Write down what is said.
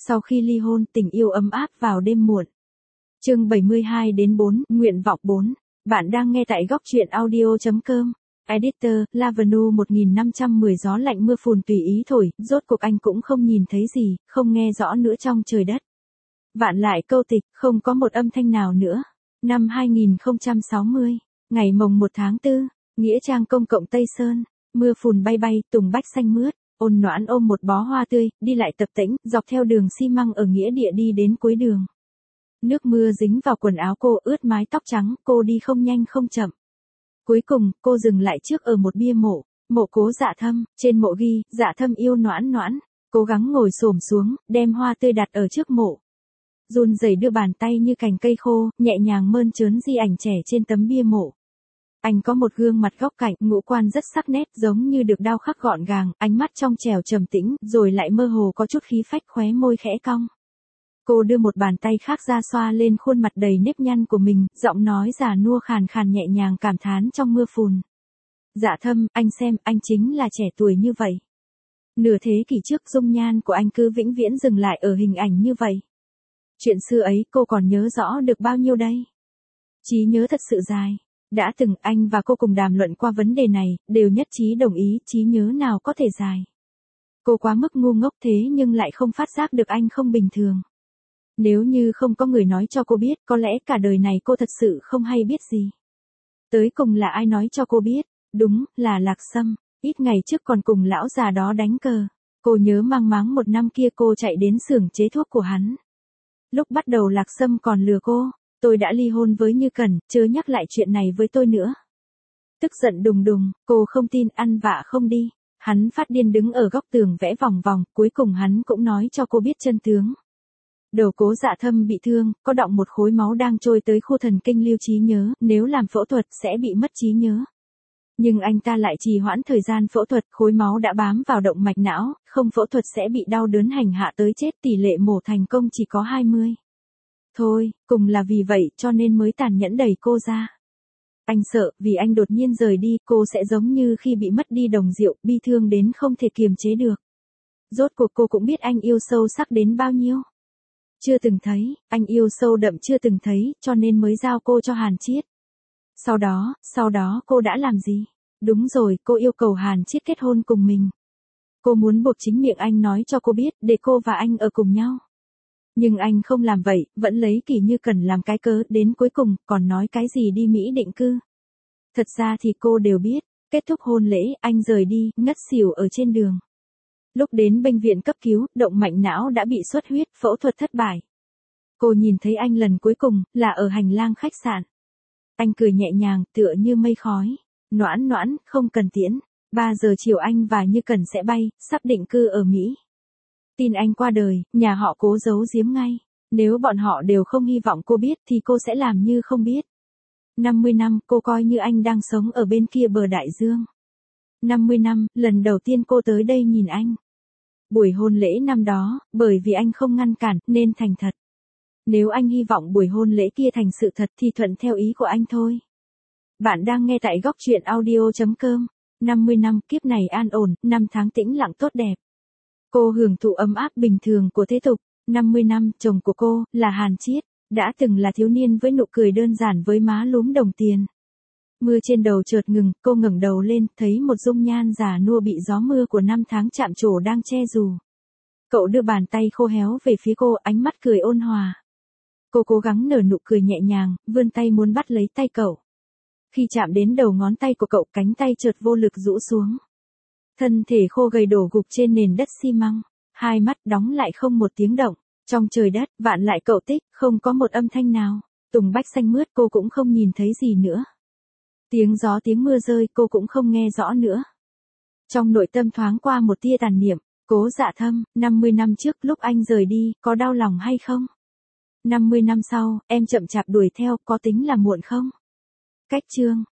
Sau khi ly hôn, tình yêu ấm áp vào đêm muộn. Chương 72-4, nguyện vọng 4. Bạn đang nghe tại góc truyện audio.com. Editor, Lavenu 1510 gió lạnh mưa phùn tùy ý thổi, rốt cuộc anh cũng không nhìn thấy gì, không nghe rõ nữa trong trời đất. Vạn lại câu tịch, không có một âm thanh nào nữa. Năm 2060, ngày mồng 1 tháng 4, Nghĩa trang công cộng Tây Sơn, mưa phùn bay bay, tùng bách xanh mướt, Ôn Noãn ôm một bó hoa tươi, đi lại tập tễnh, dọc theo đường xi măng ở nghĩa địa đi đến cuối đường. Nước mưa dính vào quần áo cô, ướt mái tóc trắng, cô đi không nhanh không chậm. Cuối cùng, cô dừng lại trước ở một bia mộ, mộ Cố Dạ Thâm, trên mộ ghi, Dạ Thâm yêu Noãn Noãn, cố gắng ngồi xổm xuống, đem hoa tươi đặt ở trước mộ. Run rẩy đưa bàn tay như cành cây khô, nhẹ nhàng mơn trớn di ảnh trẻ trên tấm bia mộ. Anh có một gương mặt góc cạnh, ngũ quan rất sắc nét, giống như được đao khắc gọn gàng, ánh mắt trong trẻo trầm tĩnh, rồi lại mơ hồ có chút khí phách, khóe môi khẽ cong. Cô đưa một bàn tay khác ra xoa lên khuôn mặt đầy nếp nhăn của mình, giọng nói già nua khàn khàn nhẹ nhàng cảm thán trong mưa phùn. Dạ Thâm, anh xem, anh chính là trẻ tuổi như vậy. Nửa thế kỷ trước dung nhan của anh cứ vĩnh viễn dừng lại ở hình ảnh như vậy. Chuyện xưa ấy cô còn nhớ rõ được bao nhiêu đây? Trí nhớ thật sự dài. Đã từng anh và cô cùng đàm luận qua vấn đề này, đều nhất trí đồng ý, trí nhớ nào có thể dài. Cô quá mức ngu ngốc thế nhưng lại không phát giác được anh không bình thường. Nếu như không có người nói cho cô biết, có lẽ cả đời này cô thật sự không hay biết gì. Tới cùng là ai nói cho cô biết? Đúng, là Lạc Sâm. Ít ngày trước còn cùng lão già đó đánh cờ. Cô nhớ mang máng một năm kia cô chạy đến xưởng chế thuốc của hắn. Lúc bắt đầu Lạc Sâm còn lừa cô. Tôi đã ly hôn với Như Cẩn, chớ nhắc lại chuyện này với tôi nữa. Tức giận đùng đùng, cô không tin, ăn vạ không đi. Hắn phát điên đứng ở góc tường vẽ vòng vòng, cuối cùng hắn cũng nói cho cô biết chân tướng. Đầu Cố Dạ Thâm bị thương, có đọng một khối máu đang trôi tới khu thần kinh lưu trí nhớ, nếu làm phẫu thuật sẽ bị mất trí nhớ. Nhưng anh ta lại trì hoãn thời gian phẫu thuật, khối máu đã bám vào động mạch não, không phẫu thuật sẽ bị đau đớn hành hạ tới chết, tỷ lệ mổ thành công chỉ có 20. Thôi, cùng là vì vậy cho nên mới tàn nhẫn đẩy cô ra. Anh sợ, vì anh đột nhiên rời đi, cô sẽ giống như khi bị mất đi đồng rượu, bi thương đến không thể kiềm chế được. Rốt cuộc cô cũng biết anh yêu sâu sắc đến bao nhiêu. Chưa từng thấy, anh yêu sâu đậm chưa từng thấy, cho nên mới giao cô cho Hàn Chiết. Sau đó cô đã làm gì? Đúng rồi, cô yêu cầu Hàn Chiết kết hôn cùng mình. Cô muốn buộc chính miệng anh nói cho cô biết, để cô và anh ở cùng nhau. Nhưng anh không làm vậy, vẫn lấy Kỳ Như Cẩn làm cái cớ, đến cuối cùng, còn nói cái gì đi Mỹ định cư. Thật ra thì cô đều biết, kết thúc hôn lễ, anh rời đi, ngất xỉu ở trên đường. Lúc đến bệnh viện cấp cứu, động mạch não đã bị xuất huyết, phẫu thuật thất bại. Cô nhìn thấy anh lần cuối cùng, là ở hành lang khách sạn. Anh cười nhẹ nhàng, tựa như mây khói. Noãn Noãn, không cần tiễn. 3 giờ chiều anh và Như Cẩn sẽ bay, sắp định cư ở Mỹ. Tin anh qua đời, nhà họ Cố giấu giếm ngay. Nếu bọn họ đều không hy vọng cô biết thì cô sẽ làm như không biết. 50 năm, cô coi như anh đang sống ở bên kia bờ đại dương. 50 năm, lần đầu tiên cô tới đây nhìn anh. Buổi hôn lễ năm đó, bởi vì anh không ngăn cản, nên thành thật. Nếu anh hy vọng buổi hôn lễ kia thành sự thật thì thuận theo ý của anh thôi. Bạn đang nghe tại góc truyện audio.com. 50 năm, kiếp này an ổn, 5 tháng tĩnh lặng tốt đẹp. Cô hưởng thụ ấm áp bình thường của thế tục. 50 năm, chồng của cô, là Hàn Chiết, đã từng là thiếu niên với nụ cười đơn giản với má lúm đồng tiền. Mưa trên đầu chợt ngừng, cô ngẩng đầu lên, thấy một dung nhan già nua bị gió mưa của 5 tháng chạm trổ đang che dù. Cậu đưa bàn tay khô héo về phía cô, ánh mắt cười ôn hòa. Cô cố gắng nở nụ cười nhẹ nhàng, vươn tay muốn bắt lấy tay cậu. Khi chạm đến đầu ngón tay của cậu, cánh tay chợt vô lực rũ xuống. Thân thể khô gầy đổ gục trên nền đất xi măng, hai mắt đóng lại không một tiếng động. Trong trời đất, vạn lại cậu tích, không có một âm thanh nào. Tùng bách xanh mướt cô cũng không nhìn thấy gì nữa. Tiếng gió tiếng mưa rơi cô cũng không nghe rõ nữa. Trong nội tâm thoáng qua một tia tàn niệm, Cố Dạ Thâm, 50 năm trước lúc anh rời đi, có đau lòng hay không? 50 năm sau, em chậm chạp đuổi theo, có tính là muộn không? Cách chương.